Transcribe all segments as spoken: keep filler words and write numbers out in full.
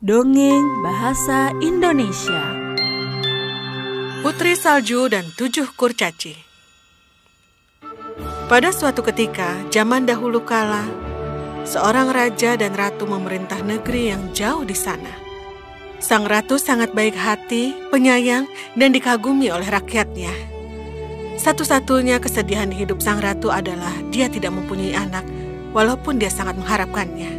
Dongeng Bahasa Indonesia. Putri Salju dan Tujuh Kurcaci. Pada suatu ketika, zaman dahulu kala, seorang raja dan ratu memerintah negeri yang jauh di sana. Sang ratu sangat baik hati, penyayang, dan dikagumi oleh rakyatnya. Satu-satunya kesedihan di hidup sang ratu adalah dia tidak mempunyai anak, walaupun dia sangat mengharapkannya.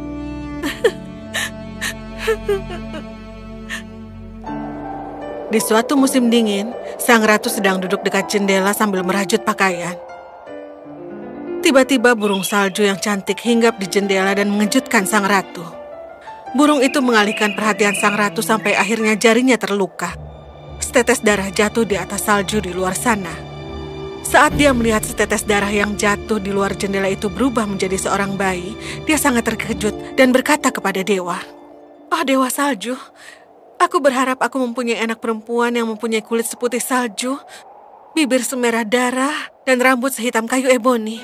Di suatu musim dingin, sang ratu sedang duduk dekat jendela sambil merajut pakaian. Tiba-tiba burung salju yang cantik hinggap di jendela dan mengejutkan sang ratu. Burung itu mengalihkan perhatian sang ratu sampai akhirnya jarinya terluka. Setetes darah jatuh di atas salju di luar sana. Saat dia melihat setetes darah yang jatuh di luar jendela itu berubah menjadi seorang bayi, dia sangat terkejut dan berkata kepada dewa, "Oh Dewa Salju, aku berharap aku mempunyai anak perempuan yang mempunyai kulit seputih salju, bibir semerah darah, dan rambut sehitam kayu eboni."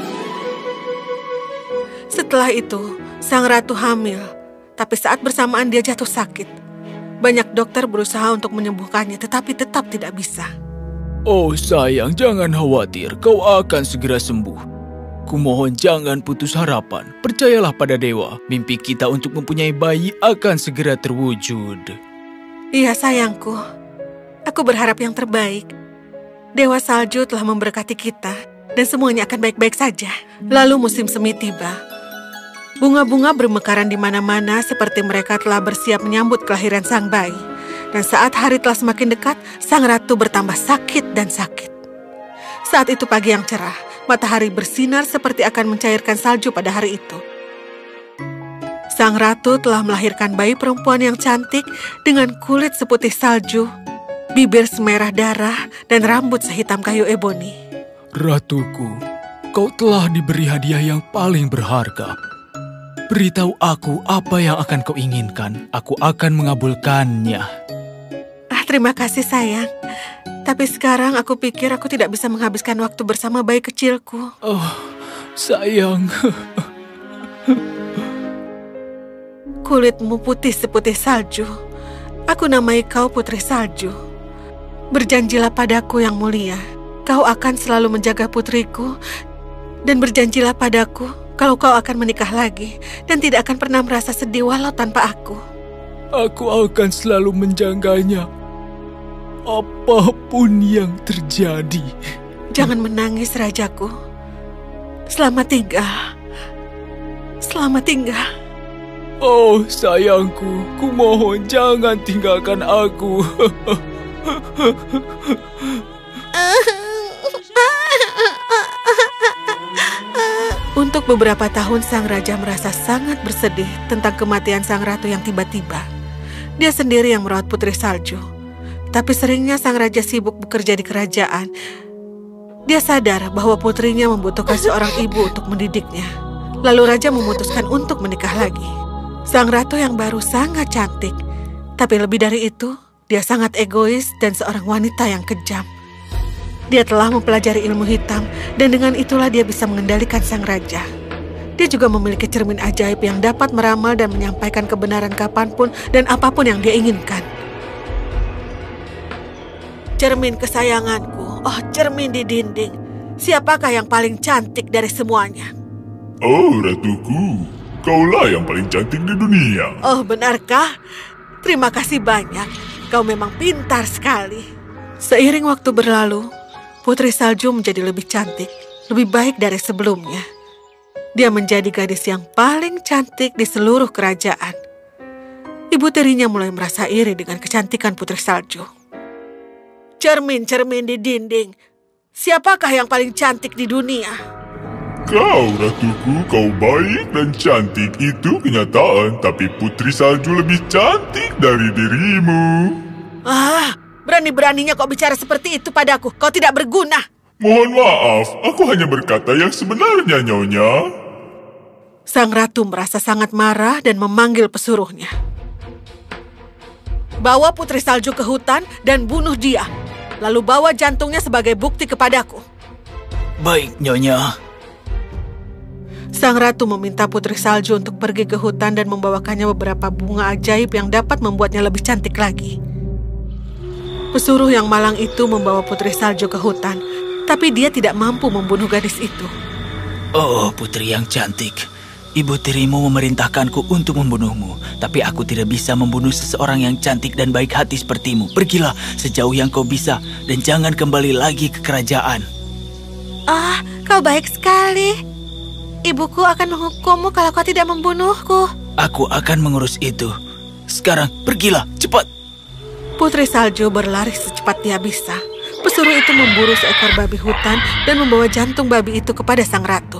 Setelah itu, sang ratu hamil, tapi saat bersamaan dia jatuh sakit. Banyak dokter berusaha untuk menyembuhkannya, tetapi tetap tidak bisa. Oh sayang, jangan khawatir, kau akan segera sembuh. Kumohon jangan putus harapan, percayalah pada dewa, mimpi kita untuk mempunyai bayi akan segera terwujud. Iya sayangku, aku berharap yang terbaik. Dewa Salju telah memberkati kita, dan semuanya akan baik-baik saja. Lalu musim semi tiba. Bunga-bunga bermekaran di mana-mana seperti mereka telah bersiap menyambut kelahiran sang bayi. Dan saat hari telah semakin dekat, sang ratu bertambah sakit dan sakit. Saat itu pagi yang cerah, matahari bersinar seperti akan mencairkan salju pada hari itu. Sang ratu telah melahirkan bayi perempuan yang cantik dengan kulit seputih salju, bibir semerah darah, dan rambut sehitam kayu eboni. Ratuku, kau telah diberi hadiah yang paling berharga. Beritahu aku apa yang akan kau inginkan, aku akan mengabulkannya. Ah, terima kasih sayang. Tapi sekarang aku pikir aku tidak bisa menghabiskan waktu bersama bayi kecilku. Oh, sayang. Kulitmu putih seputih salju. Aku namai kau Putri Salju. Berjanjilah padaku yang mulia, kau akan selalu menjaga putriku. Dan berjanjilah padaku kalau kau akan menikah lagi dan tidak akan pernah merasa sedih walau tanpa aku. Aku akan selalu menjaganya, apapun yang terjadi. Jangan menangis, rajaku. Selamat tinggal. Selamat tinggal. Oh, sayangku, kumohon jangan tinggalkan aku. Untuk beberapa tahun, sang raja merasa sangat bersedih tentang kematian sang ratu yang tiba-tiba. Dia sendiri yang merawat Putri Salju. Tapi seringnya sang raja sibuk bekerja di kerajaan. Dia sadar bahwa putrinya membutuhkan seorang ibu untuk mendidiknya. Lalu raja memutuskan untuk menikah lagi. Sang ratu yang baru sangat cantik. Tapi lebih dari itu, dia sangat egois dan seorang wanita yang kejam. Dia telah mempelajari ilmu hitam, dan dengan itulah dia bisa mengendalikan sang raja. Dia juga memiliki cermin ajaib yang dapat meramal dan menyampaikan kebenaran kapanpun dan apapun yang dia inginkan. Cermin kesayanganku, oh cermin di dinding, siapakah yang paling cantik dari semuanya? Oh ratuku, kaulah yang paling cantik di dunia. Oh benarkah? Terima kasih banyak, kau memang pintar sekali. Seiring waktu berlalu, Putri Salju menjadi lebih cantik, lebih baik dari sebelumnya. Dia menjadi gadis yang paling cantik di seluruh kerajaan. Ibu tirinya mulai merasa iri dengan kecantikan Putri Salju. Cermin-cermin di dinding, siapakah yang paling cantik di dunia? Kau, ratuku, kau baik dan cantik, itu kenyataan. Tapi Putri Salju lebih cantik dari dirimu. Ah, berani-beraninya kau bicara seperti itu padaku. Kau tidak berguna. Mohon maaf, aku hanya berkata yang sebenarnya, Nyonya. Sang ratu merasa sangat marah dan memanggil pesuruhnya. Bawa Putri Salju ke hutan dan bunuh dia. Lalu bawa jantungnya sebagai bukti kepadaku. Baik, Nyonya. Sang ratu meminta Putri Salju untuk pergi ke hutan dan membawakannya beberapa bunga ajaib yang dapat membuatnya lebih cantik lagi. Pesuruh yang malang itu membawa Putri Salju ke hutan, tapi dia tidak mampu membunuh gadis itu. Oh, putri yang cantik. Ibu tirimu memerintahkanku untuk membunuhmu, tapi aku tidak bisa membunuh seseorang yang cantik dan baik hati sepertimu. Pergilah sejauh yang kau bisa dan jangan kembali lagi ke kerajaan. Ah, kau baik sekali. Ibuku akan menghukummu kalau kau tidak membunuhku. Aku akan mengurus itu. Sekarang pergilah, cepat. Putri Salju berlari secepat dia bisa. Pesuruh itu memburu seekor babi hutan dan membawa jantung babi itu kepada sang ratu.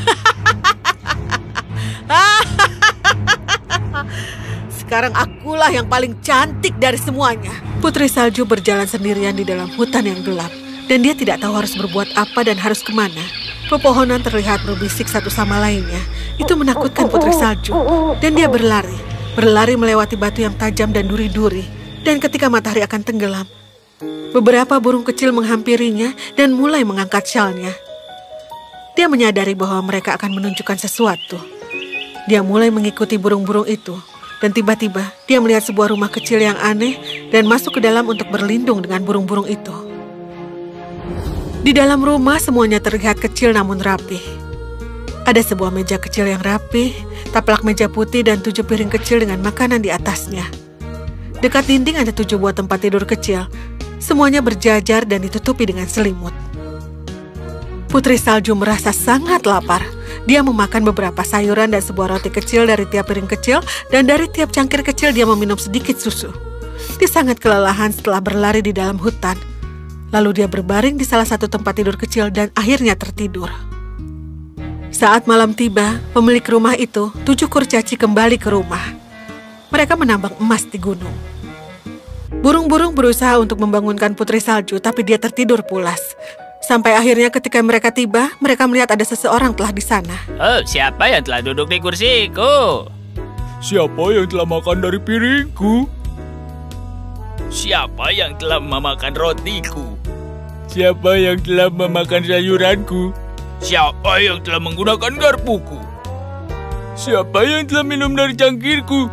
Sekarang akulah yang paling cantik dari semuanya. Putri Salju berjalan sendirian di dalam hutan yang gelap, dan dia tidak tahu harus berbuat apa dan harus kemana. Pepohonan terlihat berbisik satu sama lainnya. Itu menakutkan Putri Salju, dan dia berlari. Berlari melewati batu yang tajam dan duri-duri. Dan ketika matahari akan tenggelam, beberapa burung kecil menghampirinya dan mulai mengangkat syalnya. Dia menyadari bahwa mereka akan menunjukkan sesuatu. Dia mulai mengikuti burung-burung itu, dan tiba-tiba dia melihat sebuah rumah kecil yang aneh dan masuk ke dalam untuk berlindung dengan burung-burung itu. Di dalam rumah semuanya terlihat kecil namun rapi. Ada sebuah meja kecil yang rapi, taplak meja putih dan tujuh piring kecil dengan makanan di atasnya. Dekat dinding ada tujuh buah tempat tidur kecil. Semuanya berjajar dan ditutupi dengan selimut. Putri Salju merasa sangat lapar. Dia memakan beberapa sayuran dan sebuah roti kecil dari tiap piring kecil, dan dari tiap cangkir kecil dia meminum sedikit susu. Dia sangat kelelahan setelah berlari di dalam hutan. Lalu dia berbaring di salah satu tempat tidur kecil dan akhirnya tertidur. Saat malam tiba, pemilik rumah itu, tujuh kurcaci, kembali ke rumah. Mereka menambang emas di gunung. Burung-burung berusaha untuk membangunkan Putri Salju, tapi dia tertidur pulas. Sampai akhirnya ketika mereka tiba, mereka melihat ada seseorang telah di sana. Oh, siapa yang telah duduk di kursiku? Siapa yang telah makan dari piringku? Siapa yang telah memakan rotiku? Siapa yang telah memakan sayuranku? Siapa yang telah menggunakan garpuku? Siapa yang telah minum dari cangkirku?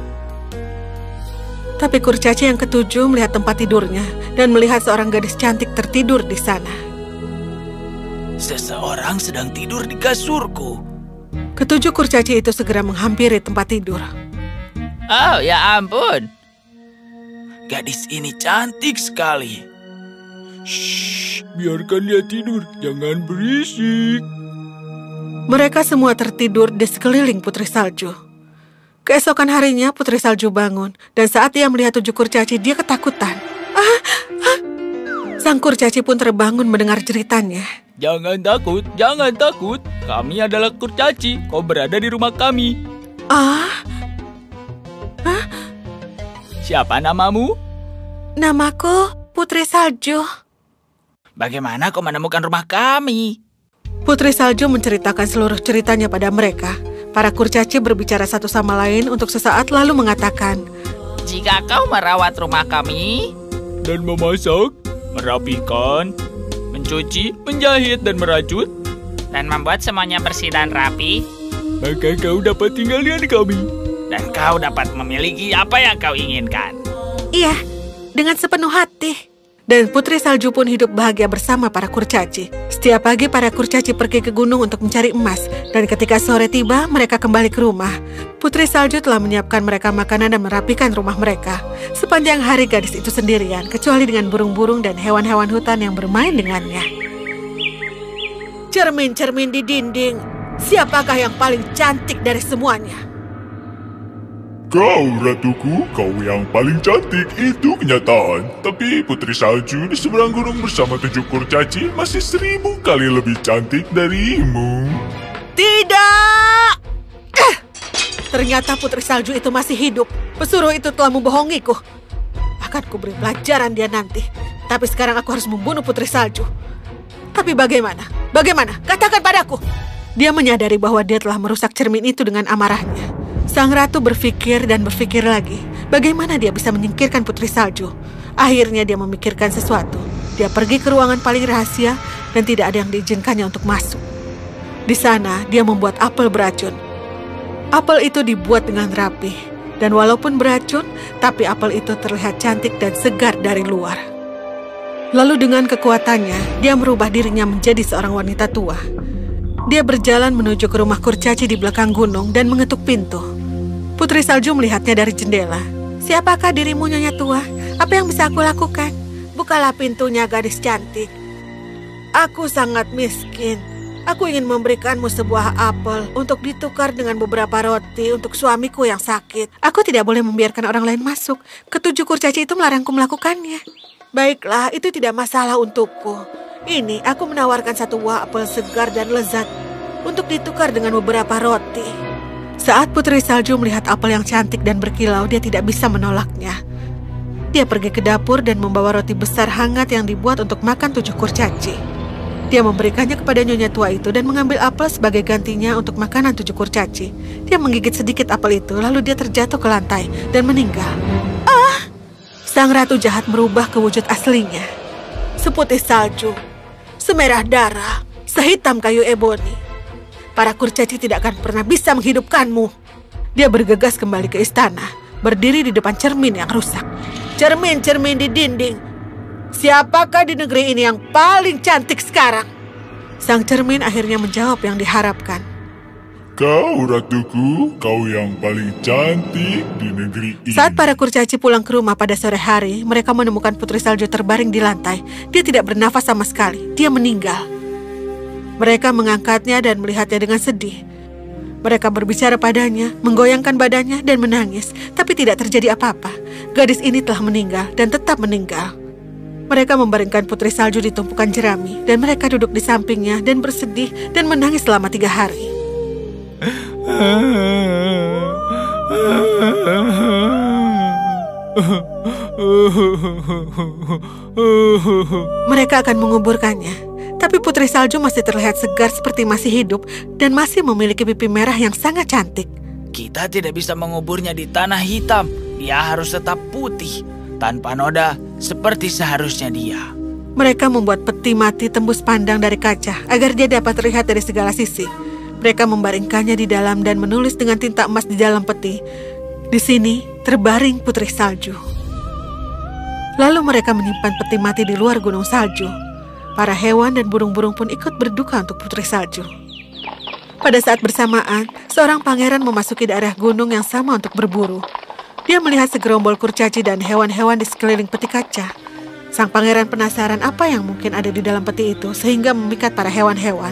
Tapi kurcaci yang ketujuh melihat tempat tidurnya dan melihat seorang gadis cantik tertidur di sana. Seseorang sedang tidur di kasurku. Ketujuh kurcaci itu segera menghampiri tempat tidur. Oh, ya ampun. Gadis ini cantik sekali. Shh, biarkan dia tidur, jangan berisik. Mereka semua tertidur di sekeliling Putri Salju. Keesokan harinya Putri Salju bangun, dan saat dia melihat tujuh kurcaci, dia ketakutan. Ah, ah. Sang kurcaci pun terbangun mendengar jeritannya. Jangan takut, jangan takut. Kami adalah kurcaci, kau berada di rumah kami. Ah, ah. Siapa namamu? Namaku Putri Salju. Bagaimana kau menemukan rumah kami? Putri Salju menceritakan seluruh ceritanya pada mereka. Para kurcaci berbicara satu sama lain untuk sesaat lalu mengatakan, Jika kau merawat rumah kami, dan memasak, merapikan, mencuci, menjahit, dan merajut, dan membuat semuanya bersih dan rapi, maka kau dapat tinggal di kami. dan kau dapat memiliki apa yang kau inginkan. iya, dengan sepenuh hati. Dan Putri Salju pun hidup bahagia bersama para kurcaci. Setiap pagi para kurcaci pergi ke gunung untuk mencari emas. Dan ketika sore tiba, mereka kembali ke rumah. Putri Salju telah menyiapkan mereka makanan dan merapikan rumah mereka. Sepanjang hari gadis itu sendirian, kecuali dengan burung-burung dan hewan-hewan hutan yang bermain dengannya. Cermin-cermin di dinding, siapakah yang paling cantik dari semuanya? Kau, ratuku, kau yang paling cantik, itu kenyataan. Tapi Putri Salju di seberang gunung bersama tujuh kurcaci masih seribu kali lebih cantik darimu. Tidak! Eh! Ternyata Putri Salju itu masih hidup. Pesuruh itu telah membohongiku. Akan kuberi pelajaran dia nanti. Tapi sekarang aku harus membunuh Putri Salju. Tapi bagaimana? Bagaimana? Katakan padaku. Dia menyadari bahwa dia telah merusak cermin itu dengan amarahnya. Sang ratu berpikir dan berpikir lagi. Bagaimana dia bisa menyingkirkan Putri Salju? Akhirnya dia memikirkan sesuatu. Dia pergi ke ruangan paling rahasia dan tidak ada yang diizinkannya untuk masuk. Di sana, dia membuat apel beracun. Apel itu dibuat dengan rapi, dan walaupun beracun, tapi apel itu terlihat cantik dan segar dari luar. Lalu dengan kekuatannya, dia merubah dirinya menjadi seorang wanita tua. Dia berjalan menuju ke rumah kurcaci di belakang gunung dan mengetuk pintu. Putri Salju melihatnya dari jendela. "Siapakah dirimu, Nyonya Tua? Apa yang bisa aku lakukan?" "Bukalah pintunya, gadis cantik. Aku sangat miskin. Aku ingin memberikanmu sebuah apel untuk ditukar dengan beberapa roti untuk suamiku yang sakit." "Aku tidak boleh membiarkan orang lain masuk. Ketujuh kurcaci itu melarangku melakukannya." "Baiklah, itu tidak masalah untukku. Ini aku menawarkan satu buah apel segar dan lezat untuk ditukar dengan beberapa roti." Saat Putri Salju melihat apel yang cantik dan berkilau, dia tidak bisa menolaknya. Dia pergi ke dapur dan membawa roti besar hangat yang dibuat untuk makan tujuh kurcaci. Dia memberikannya kepada Nyonya Tua itu dan mengambil apel sebagai gantinya untuk makanan tujuh kurcaci. Dia menggigit sedikit apel itu, lalu dia terjatuh ke lantai dan meninggal. Ah! Sang ratu jahat merubah ke wujud aslinya. Seputih salju, semerah darah, sehitam kayu eboni. Para kurcaci tidak akan pernah bisa menghidupkanmu. Dia bergegas kembali ke istana, berdiri di depan cermin yang rusak. "Cermin-cermin di dinding. Siapakah di negeri ini yang paling cantik sekarang?" Sang cermin akhirnya menjawab yang diharapkan. "Kau, ratuku, kau yang paling cantik di negeri ini." Saat para kurcaci pulang ke rumah pada sore hari, mereka menemukan Putri Salju terbaring di lantai. Dia tidak bernafas sama sekali. Dia meninggal. Mereka mengangkatnya dan melihatnya dengan sedih. Mereka berbicara padanya, menggoyangkan badannya dan menangis, tapi tidak terjadi apa-apa. Gadis ini telah meninggal dan tetap meninggal. Mereka membaringkan Putri Salju di tumpukan jerami, dan mereka duduk di sampingnya dan bersedih dan menangis selama tiga hari. Mereka akan menguburkannya, tapi Putri Salju masih terlihat segar seperti masih hidup dan masih memiliki pipi merah yang sangat cantik. "Kita tidak bisa menguburnya di tanah hitam. Dia harus tetap putih, tanpa noda, seperti seharusnya dia." Mereka membuat peti mati tembus pandang dari kaca agar dia dapat terlihat dari segala sisi. Mereka membaringkannya di dalam dan menulis dengan tinta emas di dalam peti. "Di sini terbaring Putri Salju." Lalu mereka menyimpan peti mati di luar gunung salju. Para hewan dan burung-burung pun ikut berduka untuk Putri Salju. Pada saat bersamaan, seorang pangeran memasuki daerah gunung yang sama untuk berburu. Dia melihat segerombol kurcaci dan hewan-hewan di sekeliling peti kaca. Sang pangeran penasaran apa yang mungkin ada di dalam peti itu sehingga memikat para hewan-hewan.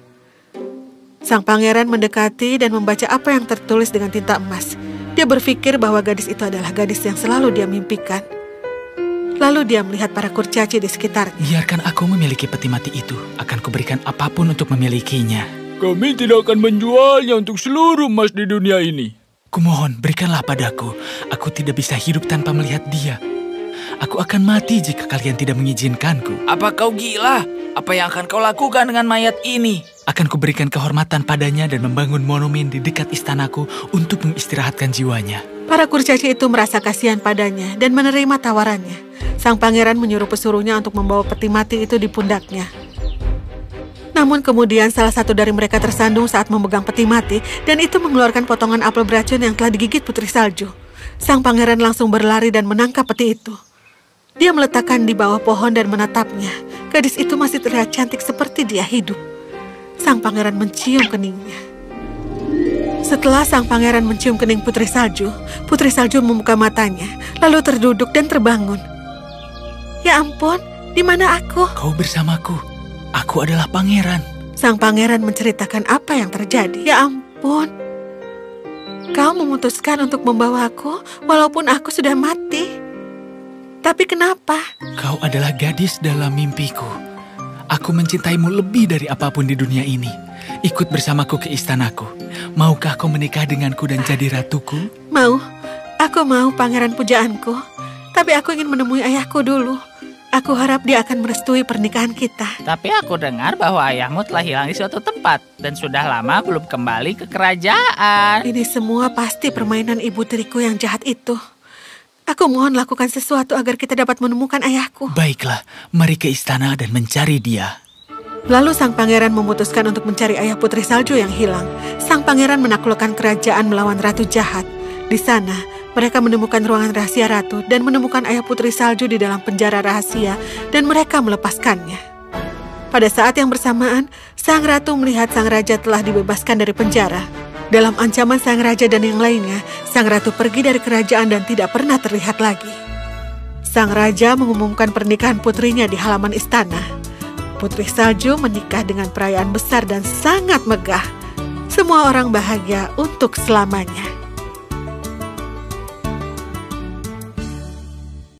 Sang pangeran mendekati dan membaca apa yang tertulis dengan tinta emas. Dia berpikir bahwa gadis itu adalah gadis yang selalu dia mimpikan. Lalu dia melihat para kurcaci di sekitarnya. "Biarkan aku memiliki peti mati itu. Akan kuberikan apapun untuk memilikinya." "Kami tidak akan menjualnya untuk seluruh emas di dunia ini." "Kumohon, berikanlah padaku. Aku tidak bisa hidup tanpa melihat dia. Aku akan mati jika kalian tidak mengizinkanku." "Apa kau gila? Apa yang akan kau lakukan dengan mayat ini?" "Akan kuberikan kehormatan padanya dan membangun monumen di dekat istanaku untuk mengistirahatkan jiwanya." Para kurcaci itu merasa kasihan padanya dan menerima tawarannya. Sang pangeran menyuruh pesuruhnya untuk membawa peti mati itu di pundaknya. Namun kemudian salah satu dari mereka tersandung saat memegang peti mati dan itu mengeluarkan potongan apel beracun yang telah digigit Putri Salju. Sang pangeran langsung berlari dan menangkap peti itu. Dia meletakkan di bawah pohon dan menatapnya. Gadis itu masih terlihat cantik seperti dia hidup. Sang pangeran mencium keningnya. Setelah sang pangeran mencium kening Putri Salju, Putri Salju membuka matanya, lalu terduduk dan terbangun. "Ya ampun, di mana aku?" "Kau bersamaku. Aku adalah pangeran." Sang pangeran menceritakan apa yang terjadi. "Ya ampun, kau memutuskan untuk membawaku walaupun aku sudah mati. Tapi kenapa?" "Kau adalah gadis dalam mimpiku. Aku mencintaimu lebih dari apapun di dunia ini. Ikut bersamaku ke istanaku. Maukah kau menikah denganku dan jadi ratuku?" "Mau. Aku mau, pangeran pujaanku. Tapi aku ingin menemui ayahku dulu. Aku harap dia akan merestui pernikahan kita." "Tapi aku dengar bahwa ayahmu telah hilang di suatu tempat dan sudah lama belum kembali ke kerajaan." "Ini semua pasti permainan ibu tiriku yang jahat itu. Aku mohon lakukan sesuatu agar kita dapat menemukan ayahku." "Baiklah, mari ke istana dan mencari dia." Lalu sang pangeran memutuskan untuk mencari ayah putri salju yang hilang. Sang pangeran menaklukkan kerajaan melawan ratu jahat. Di sana, mereka menemukan ruangan rahasia ratu dan menemukan ayah putri salju di dalam penjara rahasia dan mereka melepaskannya. Pada saat yang bersamaan, sang ratu melihat sang raja telah dibebaskan dari penjara. Dalam ancaman sang raja dan yang lainnya, sang ratu pergi dari kerajaan dan tidak pernah terlihat lagi. Sang raja mengumumkan pernikahan putrinya di halaman istana. Putri salju menikah dengan perayaan besar dan sangat megah. Semua orang bahagia untuk selamanya.